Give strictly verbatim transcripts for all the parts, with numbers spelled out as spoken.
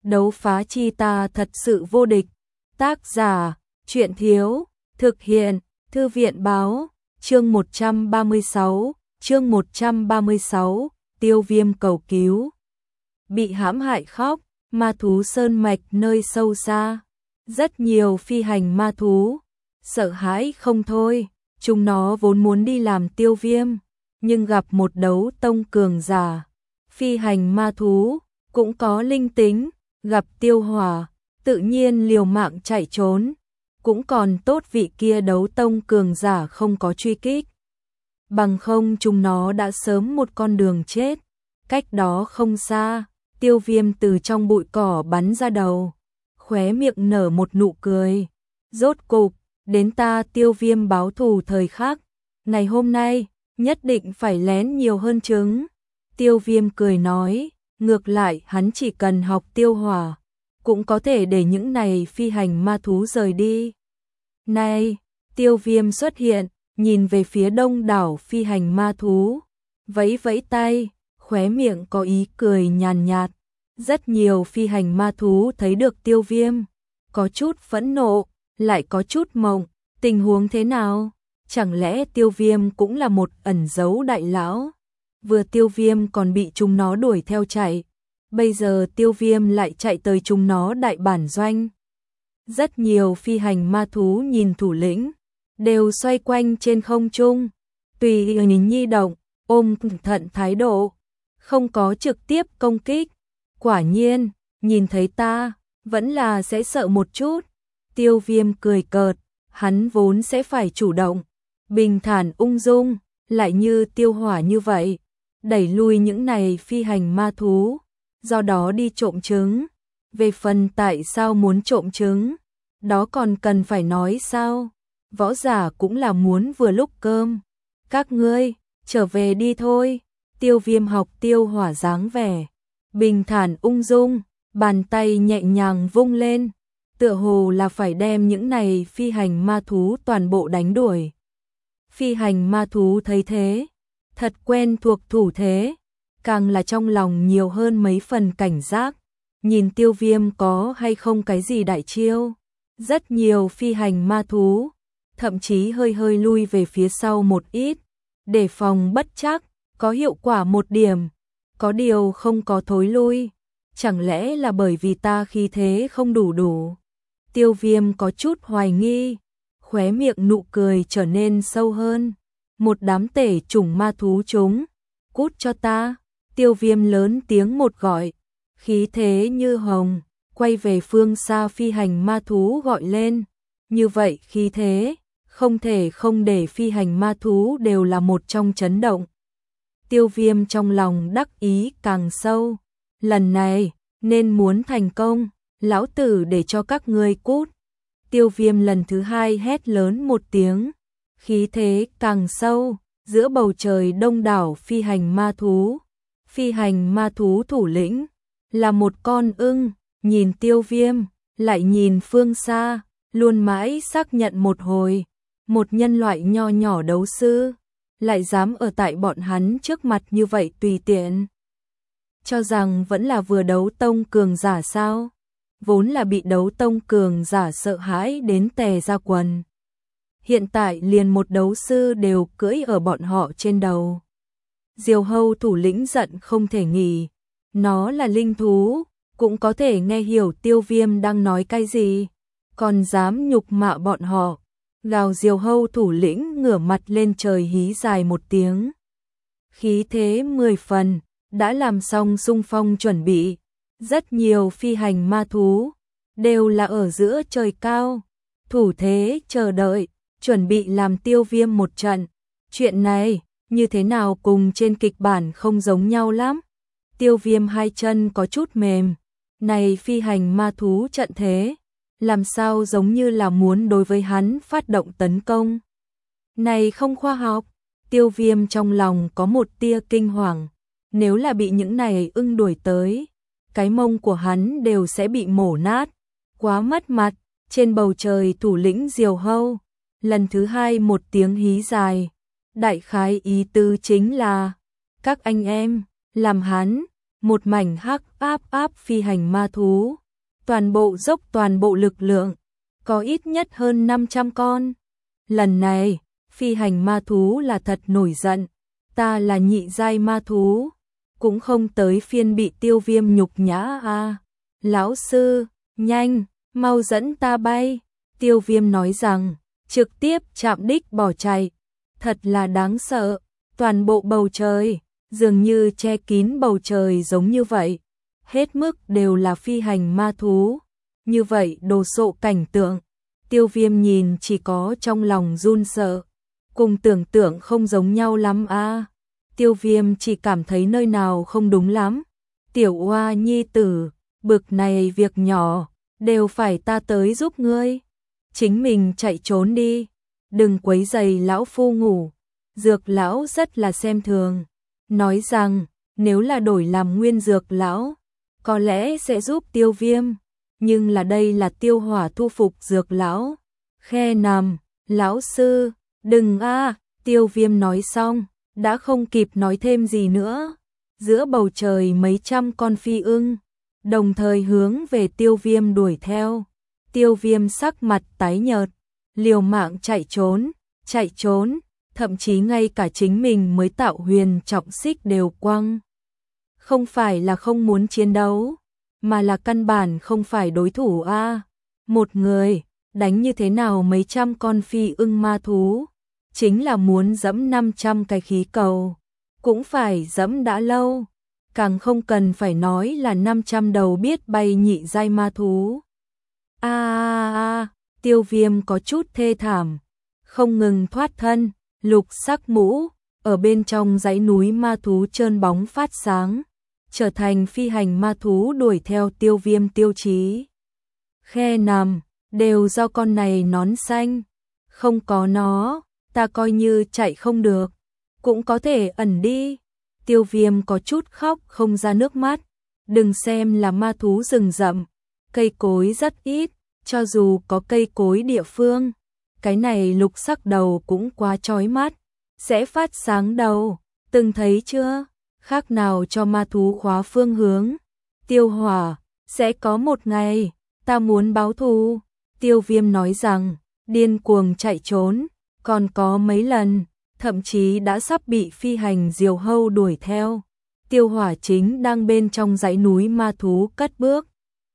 đấu phá chi ta thật sự vô địch. Tác giả, truyện thiếu, thực hiện, thư viện báo, chương một trăm ba mươi sáu, chương một trăm ba mươi sáu, Tiêu Viêm cầu cứu. Bị hãm hại khóc, ma thú sơn mạch nơi sâu xa. Rất nhiều phi hành ma thú, sợ hãi không thôi, chúng nó vốn muốn đi làm Tiêu Viêm, nhưng gặp một đấu tông cường giả. Phi hành ma thú, cũng có linh tính, gặp Tiêu Hỏa, tự nhiên liều mạng chạy trốn. Cũng còn tốt vị kia đấu tông cường giả không có truy kích. Bằng không chúng nó đã sớm một con đường chết. Cách đó không xa, Tiêu Viêm từ trong bụi cỏ bắn ra đầu, khóe miệng nở một nụ cười. Rốt cục, đến ta Tiêu Viêm báo thù thời khắc. Ngày hôm nay, nhất định phải lén nhiều hơn trứng. Tiêu Viêm cười nói, ngược lại hắn chỉ cần học Tiêu Hỏa, cũng có thể để những này phi hành ma thú rời đi. Này, Tiêu Viêm xuất hiện, nhìn về phía đông đảo phi hành ma thú, vẫy vẫy tay, khóe miệng có ý cười nhàn nhạt. Rất nhiều phi hành ma thú thấy được Tiêu Viêm, có chút phẫn nộ, lại có chút mộng, tình huống thế nào? Chẳng lẽ Tiêu Viêm cũng là một ẩn giấu đại lão? Vừa Tiêu Viêm còn bị chúng nó đuổi theo chạy, bây giờ Tiêu Viêm lại chạy tới chúng nó đại bản doanh. Rất nhiều phi hành ma thú nhìn thủ lĩnh, đều xoay quanh trên không trung, tùy ý nhi động, ôm cẩn thận thái độ, không có trực tiếp công kích. Quả nhiên, nhìn thấy ta, vẫn là sẽ sợ một chút. Tiêu Viêm cười cợt, hắn vốn sẽ phải chủ động, bình thản ung dung, lại như Tiêu Hỏa như vậy, đẩy lui những này phi hành ma thú, do đó đi trộm trứng. Về phần tại sao muốn trộm trứng, đó còn cần phải nói sao? Võ giả cũng là muốn vừa lúc cơm. Các ngươi, trở về đi thôi. Tiêu Viêm học Tiêu Hỏa dáng vẻ, bình thản ung dung, bàn tay nhẹ nhàng vung lên, tựa hồ là phải đem những này phi hành ma thú toàn bộ đánh đuổi. Phi hành ma thú thấy thế, thật quen thuộc thủ thế, càng là trong lòng nhiều hơn mấy phần cảnh giác, nhìn Tiêu Viêm có hay không cái gì đại chiêu. Rất nhiều phi hành ma thú, thậm chí hơi hơi lui về phía sau một ít, để phòng bất chắc, có hiệu quả một điểm, có điều không có thối lui. Chẳng lẽ là bởi vì ta khí thế không đủ đủ? Tiêu Viêm có chút hoài nghi, khóe miệng nụ cười trở nên sâu hơn. Một đám tể chủng ma thú chúng, cút cho ta. Tiêu Viêm lớn tiếng một gọi, khí thế như hồng, quay về phương xa phi hành ma thú gọi lên. Như vậy khí thế, không thể không để phi hành ma thú đều là một trong chấn động. Tiêu Viêm trong lòng đắc ý càng sâu. Lần này, nên muốn thành công, lão tử để cho các ngươi cút. Tiêu Viêm lần thứ hai hét lớn một tiếng, khí thế càng sâu, giữa bầu trời đông đảo phi hành ma thú. Phi hành ma thú thủ lĩnh, là một con ưng, nhìn Tiêu Viêm, lại nhìn phương xa, luôn mãi xác nhận một hồi. Một nhân loại nho nhỏ đấu sư, lại dám ở tại bọn hắn trước mặt như vậy tùy tiện. Cho rằng vẫn là vừa đấu tông cường giả sao? Vốn là bị đấu tông cường giả sợ hãi đến tè ra quần. Hiện tại liền một đấu sư đều cưỡi ở bọn họ trên đầu. Diều hâu thủ lĩnh giận không thể nghỉ. Nó là linh thú, cũng có thể nghe hiểu Tiêu Viêm đang nói cái gì, còn dám nhục mạ bọn họ. Gào diều hâu thủ lĩnh ngửa mặt lên trời hí dài một tiếng. Khí thế mười phần, đã làm xong xung phong chuẩn bị. Rất nhiều phi hành ma thú, đều là ở giữa trời cao, thủ thế chờ đợi, chuẩn bị làm Tiêu Viêm một trận. Chuyện này, như thế nào cùng trên kịch bản không giống nhau lắm. Tiêu Viêm hai chân có chút mềm, này phi hành ma thú trận thế, làm sao giống như là muốn đối với hắn phát động tấn công. Này không khoa học. Tiêu Viêm trong lòng có một tia kinh hoàng, nếu là bị những này ưng đuổi tới, cái mông của hắn đều sẽ bị mổ nát, quá mất mặt. Trên bầu trời thủ lĩnh diều hâu, lần thứ hai một tiếng hí dài, đại khái ý tứ chính là, các anh em, làm hắn, một mảnh hắc áp áp phi hành ma thú, toàn bộ dốc toàn bộ lực lượng, có ít nhất hơn năm trăm con. Lần này, phi hành ma thú là thật nổi giận, ta là nhị giai ma thú, cũng không tới phiên bị Tiêu Viêm nhục nhã a. À. Lão sư, nhanh, mau dẫn ta bay. Tiêu Viêm nói rằng, trực tiếp chạm đích bỏ chạy. Thật là đáng sợ, toàn bộ bầu trời, dường như che kín bầu trời giống như vậy. Hết mức đều là phi hành ma thú. Như vậy đồ sộ cảnh tượng, Tiêu Viêm nhìn chỉ có trong lòng run sợ. Cùng tưởng tượng không giống nhau lắm a. À. Tiêu Viêm chỉ cảm thấy nơi nào không đúng lắm. Tiểu Oa nhi tử, bực này việc nhỏ, đều phải ta tới giúp ngươi. Chính mình chạy trốn đi, đừng quấy rầy lão phu ngủ. Dược lão rất là xem thường, nói rằng nếu là đổi làm nguyên dược lão, có lẽ sẽ giúp Tiêu Viêm. Nhưng là đây là Tiêu Hỏa thu phục dược lão. Khe nằm, lão sư, đừng a. Tiêu Viêm nói xong, đã không kịp nói thêm gì nữa. Giữa bầu trời mấy trăm con phi ưng, đồng thời hướng về Tiêu Viêm đuổi theo. Tiêu Viêm sắc mặt tái nhợt, liều mạng chạy trốn, chạy trốn, thậm chí ngay cả chính mình mới tạo huyền trọng xích đều quăng. Không phải là không muốn chiến đấu, mà là căn bản không phải đối thủ a. À. Một người, đánh như thế nào mấy trăm con phi ưng ma thú, chính là muốn dẫm năm trăm cái khí cầu, cũng phải dẫm đã lâu, càng không cần phải nói là năm trăm đầu biết bay nhị giai ma thú. A a a, Tiêu Viêm có chút thê thảm, không ngừng thoát thân, lục sắc mũ, ở bên trong dãy núi ma thú trơn bóng phát sáng, trở thành phi hành ma thú đuổi theo Tiêu Viêm tiêu chí. Khe nằm, đều do con này nón xanh, không có nó, ta coi như chạy không được, cũng có thể ẩn đi. Tiêu Viêm có chút khóc không ra nước mắt, đừng xem là ma thú rừng rậm, cây cối rất ít, cho dù có cây cối địa phương, cái này lục sắc đầu cũng quá chói mắt, sẽ phát sáng đầu, từng thấy chưa? Khác nào cho ma thú khóa phương hướng. Tiêu Hỏa, sẽ có một ngày, ta muốn báo thù. Tiêu Viêm nói rằng, điên cuồng chạy trốn, còn có mấy lần, thậm chí đã sắp bị phi hành diều hâu đuổi theo. Tiêu Hỏa chính đang bên trong dãy núi ma thú cất bước.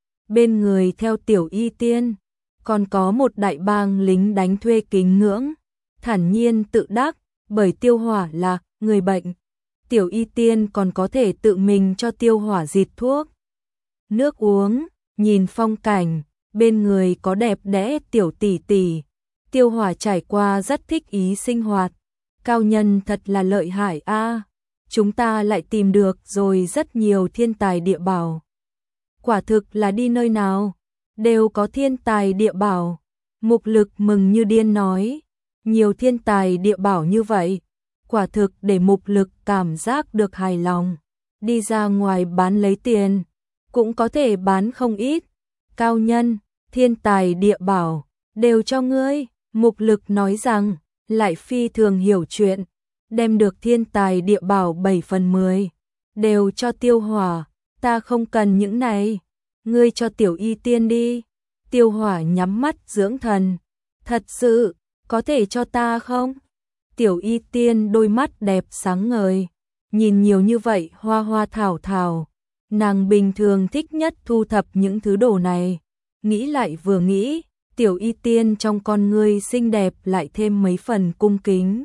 Bên người theo Tiểu Y Tiên, còn có một đại bang lính đánh thuê kính ngưỡng, thản nhiên tự đắc, bởi Tiêu Hỏa là người bệnh. Tiểu Y Tiên còn có thể tự mình cho Tiêu Hỏa dịt thuốc, nước uống, nhìn phong cảnh, bên người có đẹp đẽ tiểu tỷ tỷ. Tiêu Hỏa trải qua rất thích ý sinh hoạt, cao nhân thật là lợi hại a. À. Chúng ta lại tìm được rồi rất nhiều thiên tài địa bảo. Quả thực là đi nơi nào, đều có thiên tài địa bảo. Mục Lực mừng như điên nói, nhiều thiên tài địa bảo như vậy, quả thực để Mục Lực cảm giác được hài lòng. Đi ra ngoài bán lấy tiền, cũng có thể bán không ít. Cao nhân, thiên tài địa bảo, đều cho ngươi. Mục Lực nói rằng, lại phi thường hiểu chuyện, đem được thiên tài địa bảo bảy phần mười, đều cho Tiêu Hỏa, ta không cần những này, ngươi cho Tiểu Y Tiên đi. Tiêu Hỏa nhắm mắt dưỡng thần, thật sự, có thể cho ta không? Tiểu Y Tiên đôi mắt đẹp sáng ngời, nhìn nhiều như vậy hoa hoa thảo thảo, nàng bình thường thích nhất thu thập những thứ đồ này, nghĩ lại vừa nghĩ, Tiểu Y Tiên trong con ngươi xinh đẹp lại thêm mấy phần cung kính.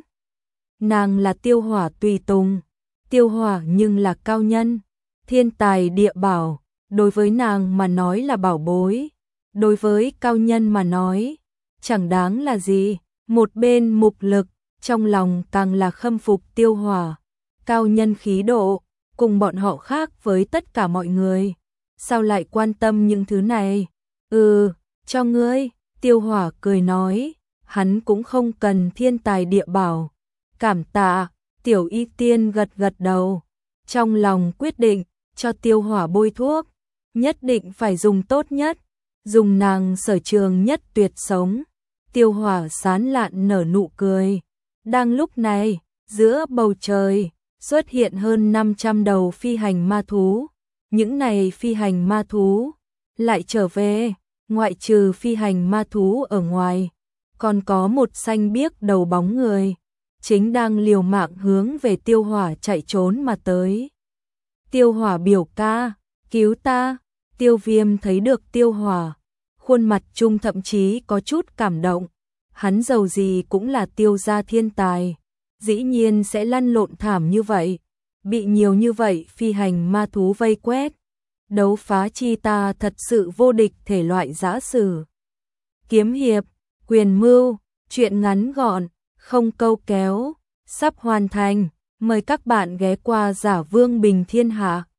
Nàng là Tiêu Hỏa tùy tùng, Tiêu Hỏa nhưng là cao nhân, thiên tài địa bảo, đối với nàng mà nói là bảo bối, đối với cao nhân mà nói, chẳng đáng là gì. Một bên Mục Lực, trong lòng càng là khâm phục Tiêu Hỏa, cao nhân khí độ, cùng bọn họ khác với tất cả mọi người, sao lại quan tâm những thứ này? Ừ, cho ngươi. Tiêu Hỏa cười nói, hắn cũng không cần thiên tài địa bảo. Cảm tạ. Tiểu Y Tiên gật gật đầu, trong lòng quyết định, cho Tiêu Hỏa bôi thuốc, nhất định phải dùng tốt nhất, dùng nàng sở trường nhất tuyệt sống. Tiêu Hỏa sán lạn nở nụ cười. Đang lúc này, giữa bầu trời, xuất hiện hơn năm trăm đầu phi hành ma thú. Những này phi hành ma thú lại trở về, ngoại trừ phi hành ma thú ở ngoài, còn có một xanh biếc đầu bóng người, chính đang liều mạng hướng về Tiêu Hỏa chạy trốn mà tới. Tiêu Hỏa biểu ca, cứu ta. Tiêu Viêm thấy được Tiêu Hỏa, khuôn mặt trung thậm chí có chút cảm động. Hắn dầu gì cũng là Tiêu gia thiên tài, dĩ nhiên sẽ lăn lộn thảm như vậy, bị nhiều như vậy phi hành ma thú vây quét. Đấu phá chi ta thật sự vô địch thể loại dã sử. Kiếm hiệp, quyền mưu, truyện ngắn gọn, không câu kéo, sắp hoàn thành. Mời các bạn ghé qua Giả Vương Bình Thiên Hạ.